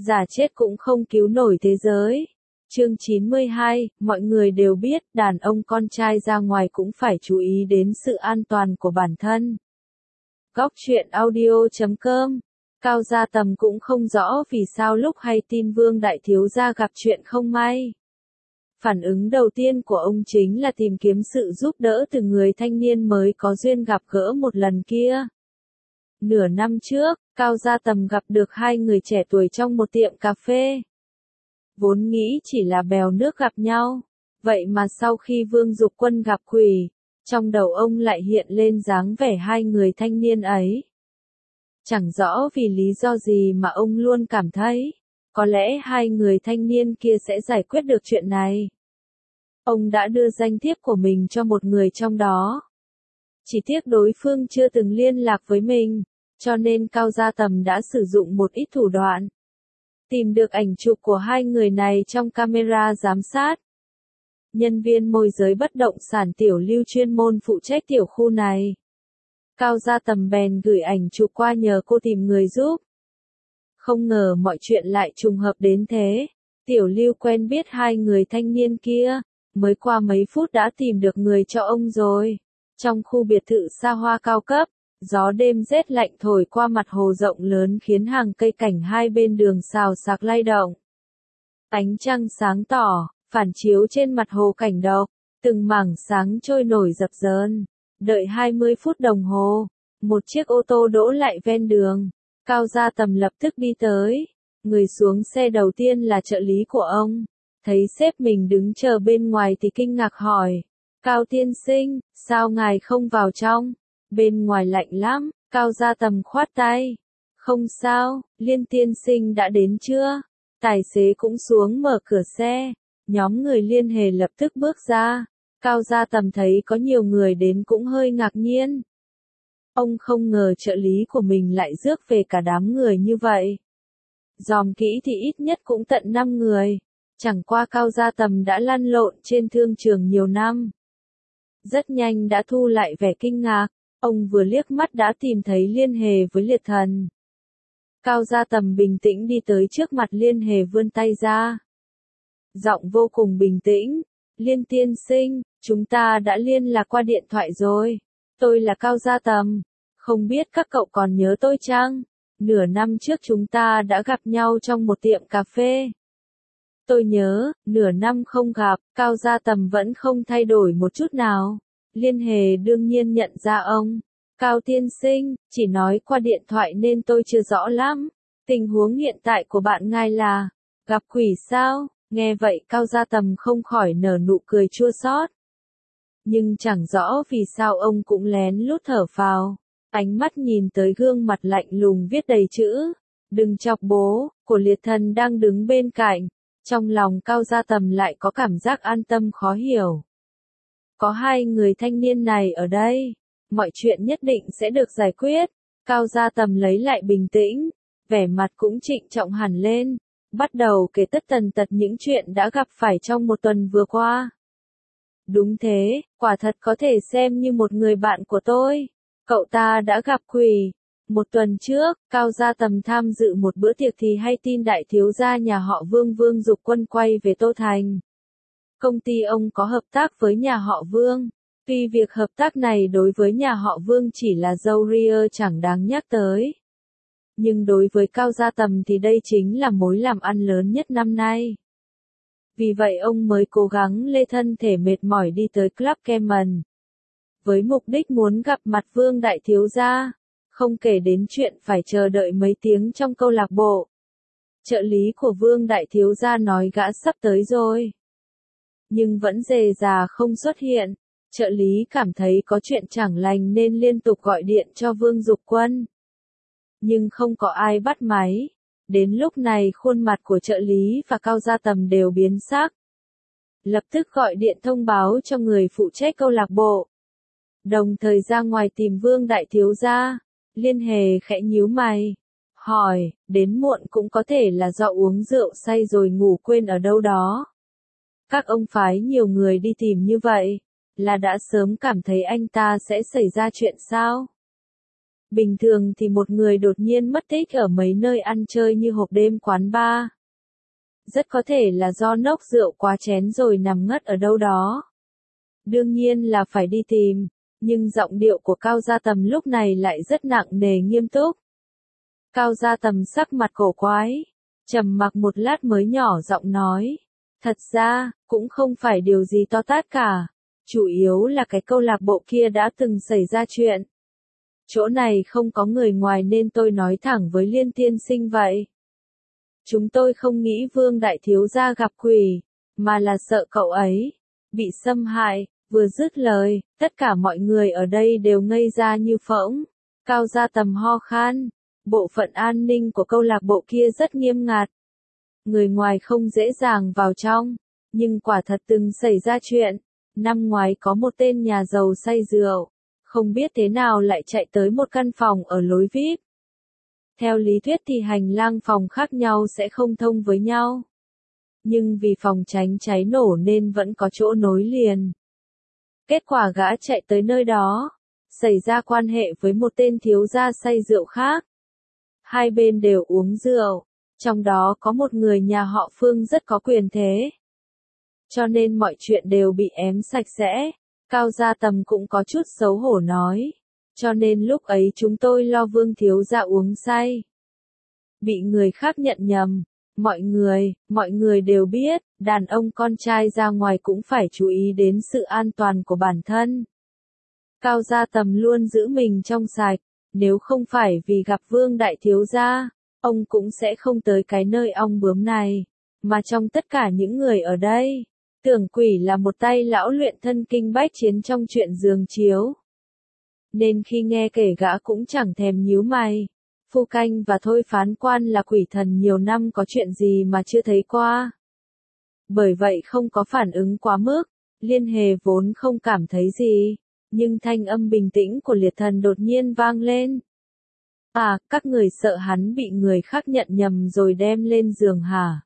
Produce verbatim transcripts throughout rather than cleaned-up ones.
giả chết cũng không cứu nổi thế giới. Chương chín mươi hai, mọi người đều biết, đàn ông con trai ra ngoài cũng phải chú ý đến sự an toàn của bản thân. Góc truyện audio chấm com. Cao Gia Tầm cũng không rõ vì sao lúc hay tin Vương Đại Thiếu Gia gặp chuyện không may. Phản ứng đầu tiên của ông chính là tìm kiếm sự giúp đỡ từ người thanh niên mới có duyên gặp gỡ một lần kia. Nửa năm trước, Cao Gia Tầm gặp được hai người trẻ tuổi trong một tiệm cà phê. Vốn nghĩ chỉ là bèo nước gặp nhau, vậy mà sau khi Vương Dục Quân gặp quỷ, trong đầu ông lại hiện lên dáng vẻ hai người thanh niên ấy. Chẳng rõ vì lý do gì mà ông luôn cảm thấy, có lẽ hai người thanh niên kia sẽ giải quyết được chuyện này. Ông đã đưa danh thiếp của mình cho một người trong đó. Chỉ tiếc đối phương chưa từng liên lạc với mình, cho nên Cao Gia Tầm đã sử dụng một ít thủ đoạn. Tìm được ảnh chụp của hai người này trong camera giám sát. Nhân viên môi giới bất động sản Tiểu Lưu chuyên môn phụ trách tiểu khu này. Cao Gia Tầm bèn gửi ảnh chụp qua nhờ cô tìm người giúp. Không ngờ mọi chuyện lại trùng hợp đến thế. Tiểu Lưu quen biết hai người thanh niên kia, mới qua mấy phút đã tìm được người cho ông rồi. Trong khu biệt thự xa hoa cao cấp, gió đêm rét lạnh thổi qua mặt hồ rộng lớn khiến hàng cây cảnh hai bên đường xào xạc lay động. Ánh trăng sáng tỏ, phản chiếu trên mặt hồ cảnh độc, từng mảng sáng trôi nổi dập dờn. Đợi hai mươi phút đồng hồ, một chiếc ô tô đỗ lại ven đường. Cao Gia Tầm lập tức đi tới. Người xuống xe đầu tiên là trợ lý của ông. Thấy sếp mình đứng chờ bên ngoài thì kinh ngạc hỏi. Cao tiên sinh, sao ngài không vào trong? Bên ngoài lạnh lắm. Cao Gia Tầm khoát tay. Không sao, Liên tiên sinh đã đến chưa? Tài xế cũng xuống mở cửa xe. Nhóm người Liên Hề lập tức bước ra. Cao Gia Tầm thấy có nhiều người đến cũng hơi ngạc nhiên. Ông không ngờ trợ lý của mình lại rước về cả đám người như vậy. Dòm kỹ thì ít nhất cũng tận năm người. Chẳng qua Cao Gia Tầm đã lăn lộn trên thương trường nhiều năm. Rất nhanh đã thu lại vẻ kinh ngạc. Ông vừa liếc mắt đã tìm thấy Liên Hề với Liệt Thần. Cao Gia Tầm bình tĩnh đi tới trước mặt Liên Hề vươn tay ra. Giọng vô cùng bình tĩnh. Liên tiên sinh, chúng ta đã liên lạc qua điện thoại rồi. Tôi là Cao Gia Tầm. Không biết các cậu còn nhớ tôi chăng? Nửa năm trước chúng ta đã gặp nhau trong một tiệm cà phê. Tôi nhớ, nửa năm không gặp, Cao Gia Tầm vẫn không thay đổi một chút nào. Liên Hề đương nhiên nhận ra ông. Cao tiên sinh, chỉ nói qua điện thoại nên tôi chưa rõ lắm. Tình huống hiện tại của bạn ngài là, gặp quỷ sao? Nghe vậy Cao Gia Tầm không khỏi nở nụ cười chua xót. Nhưng chẳng rõ vì sao ông cũng lén lút thở phào. Ánh mắt nhìn tới gương mặt lạnh lùng viết đầy chữ. Đừng chọc bố, của Liệt Thần đang đứng bên cạnh. Trong lòng Cao Gia Tầm lại có cảm giác an tâm khó hiểu. Có hai người thanh niên này ở đây. Mọi chuyện nhất định sẽ được giải quyết. Cao Gia Tầm lấy lại bình tĩnh. Vẻ mặt cũng trịnh trọng hẳn lên. Bắt đầu kể tất tần tật những chuyện đã gặp phải trong một tuần vừa qua. Đúng thế, quả thật có thể xem như một người bạn của tôi. Cậu ta đã gặp quỷ. Một tuần trước, Cao Gia Tầm tham dự một bữa tiệc thì hay tin đại thiếu gia nhà họ Vương Vương Dục Quân quay về Tô Thành. Công ty ông có hợp tác với nhà họ Vương. Tuy việc hợp tác này đối với nhà họ Vương chỉ là râu ria chẳng đáng nhắc tới. Nhưng đối với Cao Gia Tầm thì đây chính là mối làm ăn lớn nhất năm nay. Vì vậy ông mới cố gắng lê thân thể mệt mỏi đi tới Club Cayman. Với mục đích muốn gặp mặt Vương Đại Thiếu Gia. Không kể đến chuyện phải chờ đợi mấy tiếng trong câu lạc bộ. Trợ lý của Vương Đại Thiếu Gia nói gã sắp tới rồi. Nhưng vẫn dề già không xuất hiện. Trợ lý cảm thấy có chuyện chẳng lành nên liên tục gọi điện cho Vương Dục Quân. Nhưng không có ai bắt máy. Đến lúc này khuôn mặt của trợ lý và Cao Gia Tầm đều biến sắc. Lập tức gọi điện thông báo cho người phụ trách câu lạc bộ. Đồng thời ra ngoài tìm Vương Đại Thiếu Gia. Liên Hề khẽ nhíu mày. Hỏi, đến muộn cũng có thể là do uống rượu say rồi ngủ quên ở đâu đó. Các ông phái nhiều người đi tìm như vậy. Là đã sớm cảm thấy anh ta sẽ xảy ra chuyện sao? Bình thường thì một người đột nhiên mất tích ở mấy nơi ăn chơi như hộp đêm quán bar. Rất có thể là do nốc rượu quá chén rồi nằm ngất ở đâu đó. Đương nhiên là phải đi tìm, nhưng giọng điệu của Cao Gia Tầm lúc này lại rất nặng nề nghiêm túc. Cao Gia Tầm sắc mặt cổ quái, trầm mặc một lát mới nhỏ giọng nói. Thật ra, cũng không phải điều gì to tát cả, chủ yếu là cái câu lạc bộ kia đã từng xảy ra chuyện. Chỗ này không có người ngoài nên tôi nói thẳng với Liên tiên sinh vậy. Chúng tôi không nghĩ Vương đại thiếu gia gặp quỷ, mà là sợ cậu ấy bị xâm hại. Vừa dứt lời, tất cả mọi người ở đây đều ngây ra như phỗng. Cao Gia Tầm ho khan, bộ phận an ninh của câu lạc bộ kia rất nghiêm ngặt. Người ngoài không dễ dàng vào trong, nhưng quả thật từng xảy ra chuyện. Năm ngoái có một tên nhà giàu say rượu, không biết thế nào lại chạy tới một căn phòng ở lối vi ai pi. Theo lý thuyết thì hành lang phòng khác nhau sẽ không thông với nhau. Nhưng vì phòng tránh cháy nổ nên vẫn có chỗ nối liền. Kết quả gã chạy tới nơi đó, xảy ra quan hệ với một tên thiếu gia say rượu khác. Hai bên đều uống rượu, trong đó có một người nhà họ Phương rất có quyền thế. Cho nên mọi chuyện đều bị ém sạch sẽ. Cao Gia Tầm cũng có chút xấu hổ nói. Cho nên lúc ấy chúng tôi lo Vương thiếu gia uống say. Bị người khác nhận nhầm. Mọi người, mọi người đều biết, đàn ông con trai ra ngoài cũng phải chú ý đến sự an toàn của bản thân. Cao Gia Tầm luôn giữ mình trong sạch, nếu không phải vì gặp Vương đại thiếu gia, ông cũng sẽ không tới cái nơi ong bướm này, mà trong tất cả những người ở đây, Tưởng Quỷ là một tay lão luyện thân kinh bách chiến trong chuyện giường chiếu. Nên khi nghe kể gã cũng chẳng thèm nhíu mày. Phu Canh và Thôi Phán Quan là quỷ thần nhiều năm có chuyện gì mà chưa thấy qua. Bởi vậy không có phản ứng quá mức, Liên Hề vốn không cảm thấy gì, nhưng thanh âm bình tĩnh của liệt thần đột nhiên vang lên. À, các người sợ hắn bị người khác nhận nhầm rồi đem lên giường hả?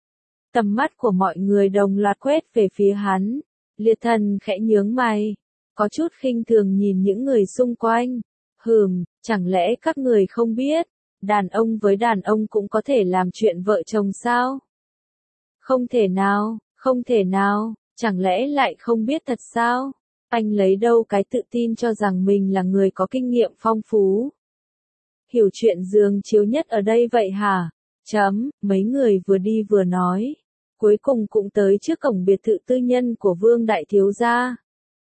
Tầm mắt của mọi người đồng loạt quét về phía hắn, liệt thần khẽ nhướng mày, có chút khinh thường nhìn những người xung quanh. Hừm, chẳng lẽ các người không biết, đàn ông với đàn ông cũng có thể làm chuyện vợ chồng sao? Không thể nào, không thể nào, chẳng lẽ lại không biết thật sao? Anh lấy đâu cái tự tin cho rằng mình là người có kinh nghiệm phong phú? Hiểu chuyện giường chiếu nhất ở đây vậy hả? Chấm, mấy người vừa đi vừa nói. Cuối cùng cũng tới trước cổng biệt thự tư nhân của Vương đại thiếu gia.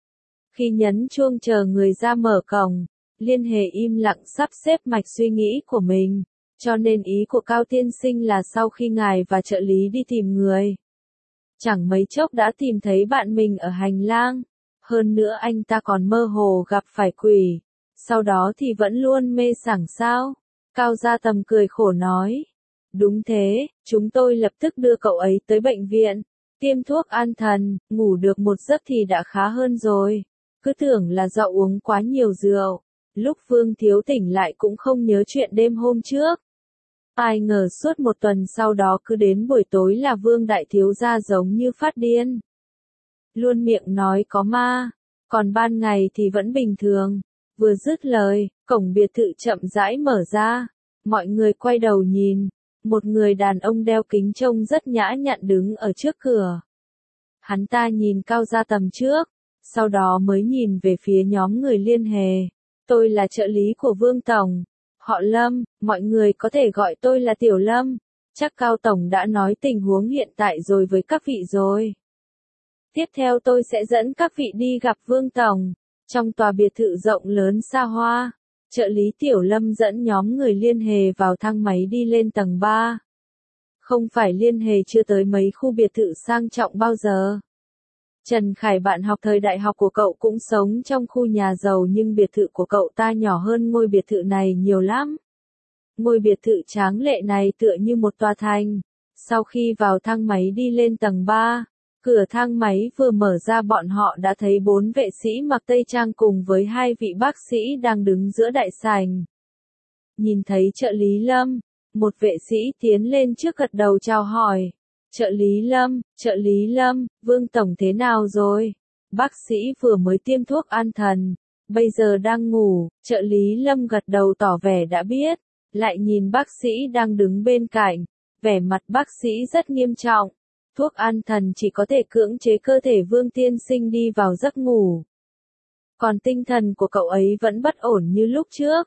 Khi nhấn chuông chờ người ra mở cổng, Liên Hề im lặng sắp xếp mạch suy nghĩ của mình, cho nên ý của Cao tiên sinh là sau khi ngài và trợ lý đi tìm người. Chẳng mấy chốc đã tìm thấy bạn mình ở hành lang, hơn nữa anh ta còn mơ hồ gặp phải quỷ, sau đó thì vẫn luôn mê sảng sao. Cao Gia Tầm cười khổ nói. Đúng thế, chúng tôi lập tức đưa cậu ấy tới bệnh viện, tiêm thuốc an thần, ngủ được một giấc thì đã khá hơn rồi. Cứ tưởng là do uống quá nhiều rượu. Lúc Vương thiếu tỉnh lại cũng không nhớ chuyện đêm hôm trước. Ai ngờ suốt một tuần sau đó cứ đến buổi tối là Vương đại thiếu gia giống như phát điên. Luôn miệng nói có ma, còn ban ngày thì vẫn bình thường. Vừa dứt lời, cổng biệt thự chậm rãi mở ra. Mọi người quay đầu nhìn, một người đàn ông đeo kính trông rất nhã nhặn đứng ở trước cửa. Hắn ta nhìn Cao Gia Tầm trước, sau đó mới nhìn về phía nhóm người Liên Hề. Tôi là trợ lý của Vương Tổng, họ Lâm, mọi người có thể gọi tôi là Tiểu Lâm. Chắc Cao Tổng đã nói tình huống hiện tại rồi với các vị rồi. Tiếp theo tôi sẽ dẫn các vị đi gặp Vương Tổng, trong tòa biệt thự rộng lớn xa hoa. Trợ lý Tiểu Lâm dẫn nhóm người Liên Hề vào thang máy đi lên tầng ba. Không phải Liên Hề chưa tới mấy khu biệt thự sang trọng bao giờ. Trần Khải bạn học thời đại học của cậu cũng sống trong khu nhà giàu nhưng biệt thự của cậu ta nhỏ hơn ngôi biệt thự này nhiều lắm. Ngôi biệt thự tráng lệ này tựa như một tòa thành. Sau khi vào thang máy đi lên tầng ba, cửa thang máy vừa mở ra bọn họ đã thấy bốn vệ sĩ mặc tây trang cùng với hai vị bác sĩ đang đứng giữa đại sảnh. Nhìn thấy trợ lý Lâm, một vệ sĩ tiến lên trước gật đầu chào hỏi. Trợ lý Lâm, trợ lý Lâm, Vương Tổng thế nào rồi? Bác sĩ vừa mới tiêm thuốc an thần, Bây giờ đang ngủ, trợ lý Lâm gật đầu tỏ vẻ đã biết, lại nhìn bác sĩ đang đứng bên cạnh, vẻ mặt bác sĩ rất nghiêm trọng. Thuốc an thần chỉ có thể cưỡng chế cơ thể Vương tiên sinh đi vào giấc ngủ. Còn tinh thần của cậu ấy vẫn bất ổn như lúc trước.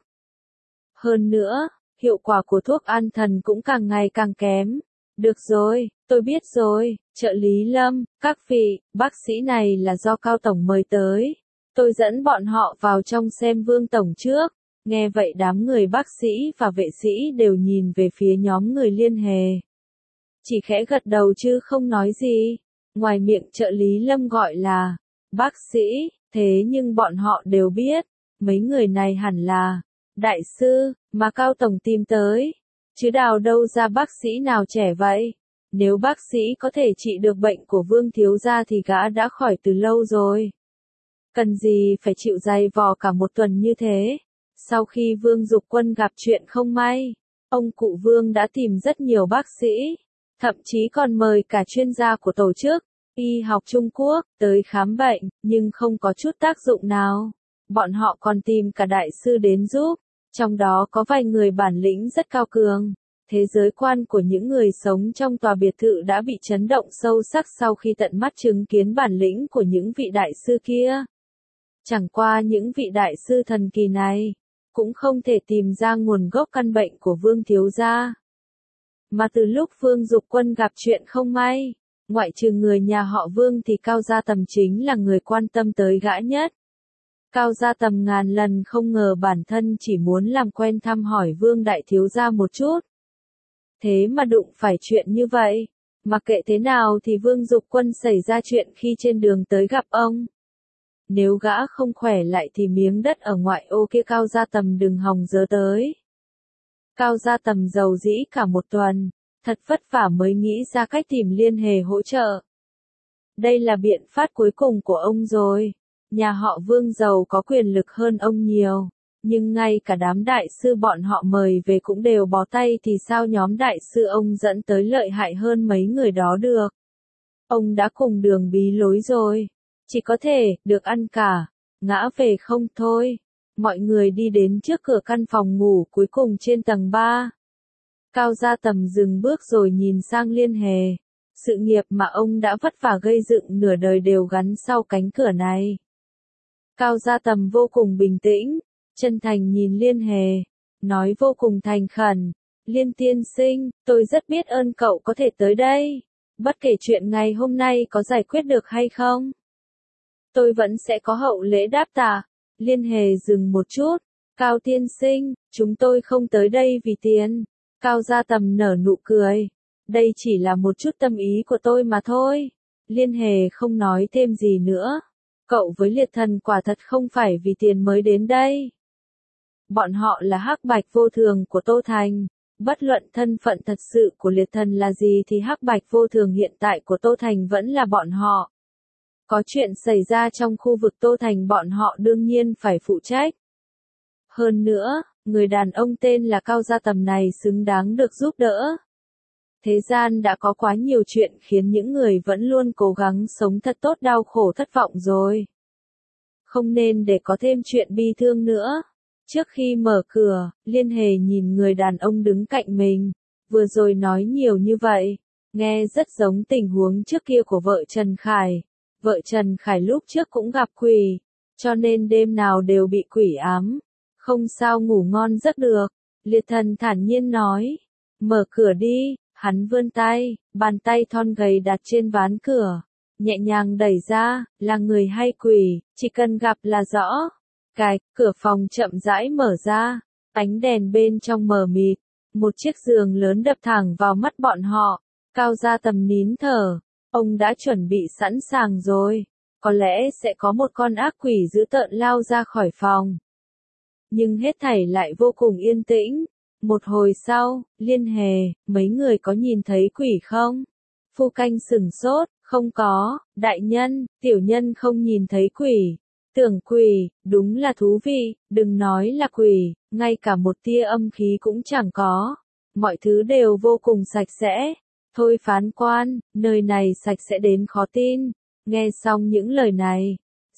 Hơn nữa, hiệu quả của thuốc an thần cũng càng ngày càng kém. Được rồi, tôi biết rồi, trợ lý Lâm, các vị, bác sĩ này là do Cao Tổng mời tới. Tôi dẫn bọn họ vào trong xem Vương Tổng trước. Nghe vậy đám người bác sĩ và vệ sĩ đều nhìn về phía nhóm người Liên Hề. Chỉ khẽ gật đầu chứ không nói gì. Ngoài miệng trợ lý Lâm gọi là bác sĩ, thế nhưng bọn họ đều biết, mấy người này hẳn là đại sư mà Cao Tổng tìm tới. Chứ đào đâu ra bác sĩ nào trẻ vậy? Nếu bác sĩ có thể trị được bệnh của Vương thiếu gia thì gã đã khỏi từ lâu rồi. Cần gì phải chịu dày vò cả một tuần như thế? Sau khi Vương Dục Quân gặp chuyện không may, ông cụ Vương đã tìm rất nhiều bác sĩ, thậm chí còn mời cả chuyên gia của tổ chức y học Trung Quốc tới khám bệnh, nhưng không có chút tác dụng nào. Bọn họ còn tìm cả đại sư đến giúp, trong đó có vài người bản lĩnh rất cao cường. Thế giới quan của những người sống trong tòa biệt thự đã bị chấn động sâu sắc sau khi tận mắt chứng kiến bản lĩnh của những vị đại sư kia. Chẳng qua những vị đại sư thần kỳ này cũng không thể tìm ra nguồn gốc căn bệnh của Vương thiếu gia. Mà từ lúc Vương Dục Quân gặp chuyện không may, ngoại trừ người nhà họ Vương thì Cao Gia Tầm chính là người quan tâm tới gã nhất. Cao Gia Tầm ngàn lần không ngờ bản thân chỉ muốn làm quen thăm hỏi Vương đại thiếu gia một chút. Thế mà đụng phải chuyện như vậy. Mặc kệ thế nào thì Vương Dục Quân xảy ra chuyện khi trên đường tới gặp ông. Nếu gã không khỏe lại thì miếng đất ở ngoại ô kia Cao Gia Tầm đừng hòng dớ tới. Cao Gia Tầm giàu dĩ cả một tuần, thật vất vả mới nghĩ ra cách tìm Liên Hề hỗ trợ. Đây là biện pháp cuối cùng của ông rồi. Nhà họ Vương giàu có quyền lực hơn ông nhiều, nhưng ngay cả đám đại sư bọn họ mời về cũng đều bó tay thì sao nhóm đại sư ông dẫn tới lợi hại hơn mấy người đó được. Ông đã cùng đường bí lối rồi, chỉ có thể được ăn cả, ngã về không thôi. Mọi người đi đến trước cửa căn phòng ngủ cuối cùng trên tầng ba. Cao Gia Tầm dừng bước rồi nhìn sang Liên Hề. Sự nghiệp mà ông đã vất vả gây dựng nửa đời đều gắn sau cánh cửa này. Cao Gia Tầm vô cùng bình tĩnh, chân thành nhìn Liên Hề, nói vô cùng thành khẩn. Liên tiên sinh, tôi rất biết ơn cậu có thể tới đây. Bất kể chuyện ngày hôm nay có giải quyết được hay không, tôi vẫn sẽ có hậu lễ đáp tạ. Liên Hề dừng một chút. Cao tiên sinh, chúng tôi không tới đây vì tiền. Cao Gia Tầm nở nụ cười. Đây chỉ là một chút tâm ý của tôi mà thôi. Liên Hề không nói thêm gì nữa. Cậu với Liệt Thần quả thật không phải vì tiền mới đến đây. Bọn họ là hắc bạch vô thường của Tô Thành. Bất luận thân phận thật sự của Liệt Thần là gì thì hắc bạch vô thường hiện tại của Tô Thành vẫn là bọn họ. Có chuyện xảy ra trong khu vực Tô Thành bọn họ đương nhiên phải phụ trách. Hơn nữa, người đàn ông tên là Cao Gia Tầm này xứng đáng được giúp đỡ. Thế gian đã có quá nhiều chuyện khiến những người vẫn luôn cố gắng sống thật tốt đau khổ thất vọng rồi. Không nên để có thêm chuyện bi thương nữa. Trước khi mở cửa, Liên Hề nhìn người đàn ông đứng cạnh mình. Vừa rồi nói nhiều như vậy, nghe rất giống tình huống trước kia của vợ Trần Khải. Vợ Trần Khải lúc trước cũng gặp quỷ, cho nên đêm nào đều bị quỷ ám. Không sao ngủ ngon giấc được. Liệt Thần thản nhiên nói. Mở cửa đi. Hắn vươn tay, bàn tay thon gầy đặt trên ván cửa. Nhẹ nhàng đẩy ra, là người hay quỷ, chỉ cần gặp là rõ. Cạch, cửa phòng chậm rãi mở ra. Ánh đèn bên trong mờ mịt. Một chiếc giường lớn đập thẳng vào mắt bọn họ. Cao Gia Tầm nín thở. Ông đã chuẩn bị sẵn sàng rồi. Có lẽ sẽ có một con ác quỷ dữ tợn lao ra khỏi phòng. Nhưng hết thảy lại vô cùng yên tĩnh. Một hồi sau, Liên Hề, mấy người có nhìn thấy quỷ không? Phu Canh sửng sốt, không có, đại nhân, tiểu nhân không nhìn thấy quỷ. Tưởng quỷ, đúng là thú vị, đừng nói là quỷ, ngay cả một tia âm khí cũng chẳng có. Mọi thứ đều vô cùng sạch sẽ. Thôi phán quan, nơi này sạch sẽ đến khó tin. Nghe xong những lời này,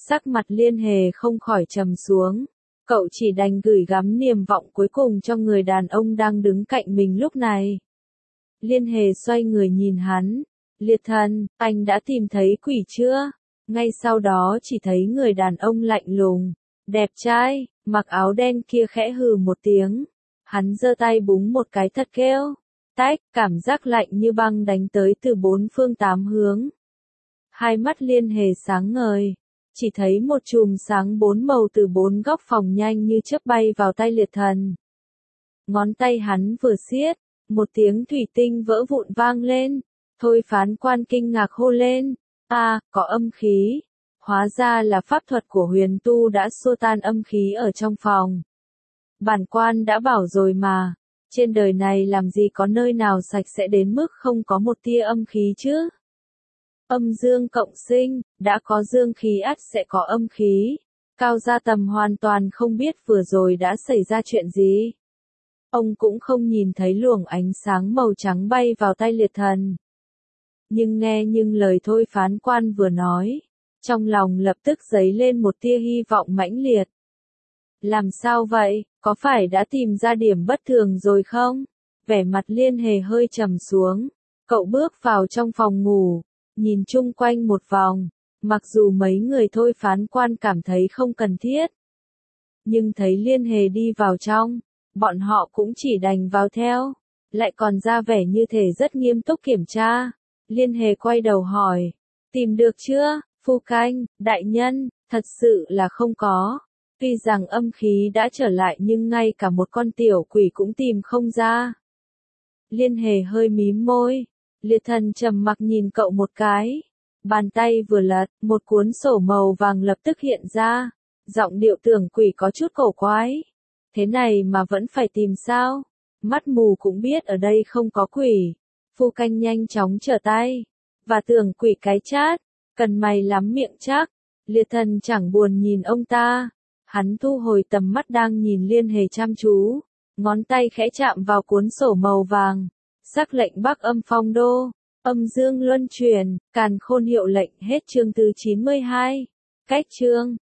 Sắc mặt Liên Hề không khỏi trầm xuống. Cậu chỉ đành gửi gắm niềm vọng cuối cùng cho người đàn ông đang đứng cạnh mình lúc này. Liên Hề xoay người nhìn hắn. Liệt thần, anh đã tìm thấy quỷ chưa? Ngay sau đó chỉ thấy người đàn ông lạnh lùng, đẹp trai, mặc áo đen kia khẽ hừ một tiếng. Hắn giơ tay búng một cái thật kêu. Tách, cảm giác lạnh như băng đánh tới từ bốn phương tám hướng. Hai mắt Liên Hề sáng ngời. Chỉ thấy một chùm sáng bốn màu từ bốn góc phòng nhanh như chớp bay vào tay liệt thần. Ngón tay hắn vừa siết, một tiếng thủy tinh vỡ vụn vang lên. Thôi phán quan kinh ngạc hô lên. À, có âm khí. Hóa ra là pháp thuật của huyền tu đã xua tan âm khí ở trong phòng. Bản quan đã bảo rồi mà. Trên đời này làm gì có nơi nào sạch sẽ đến mức không có một tia âm khí chứ? Âm dương cộng sinh, đã có dương khí ắt sẽ có âm khí. Cao Gia Tầm hoàn toàn không biết vừa rồi đã xảy ra chuyện gì. Ông cũng không nhìn thấy luồng ánh sáng màu trắng bay vào tay liệt thần. Nhưng nghe nhưng lời thôi phán quan vừa nói, trong lòng lập tức dấy lên một tia hy vọng mãnh liệt. Làm sao vậy, có phải đã tìm ra điểm bất thường rồi không? Vẻ mặt Liên Hề hơi trầm xuống. Cậu bước vào trong phòng ngủ, nhìn chung quanh một vòng, mặc dù mấy người thôi phán quan cảm thấy không cần thiết. Nhưng thấy Liên Hề đi vào trong, bọn họ cũng chỉ đành vào theo, lại còn ra vẻ như thể rất nghiêm túc kiểm tra. Liên Hề quay đầu hỏi, tìm được chưa, phu canh, đại nhân? Thật sự là không có. Tuy rằng âm khí đã trở lại nhưng ngay cả một con tiểu quỷ cũng tìm không ra. Liên Hề hơi mím môi. Liệt thần trầm mặc nhìn cậu một cái. Bàn tay vừa lật, một cuốn sổ màu vàng lập tức hiện ra. Giọng điệu tưởng quỷ có chút cổ quái. Thế này mà vẫn phải tìm sao? Mắt mù cũng biết ở đây không có quỷ. Phu canh nhanh chóng trở tay. Và tưởng quỷ cái chát. Cần mày lắm miệng chắc. Liệt thần chẳng buồn nhìn ông ta. Hắn thu hồi tầm mắt đang nhìn Liên Hề chăm chú. Ngón tay khẽ chạm vào cuốn sổ màu vàng. Sắc lệnh Bắc Âm Phong Đô. Âm dương luân chuyển. Càn khôn hiệu lệnh. Hết chương thứ chín mươi hai. Cách chương.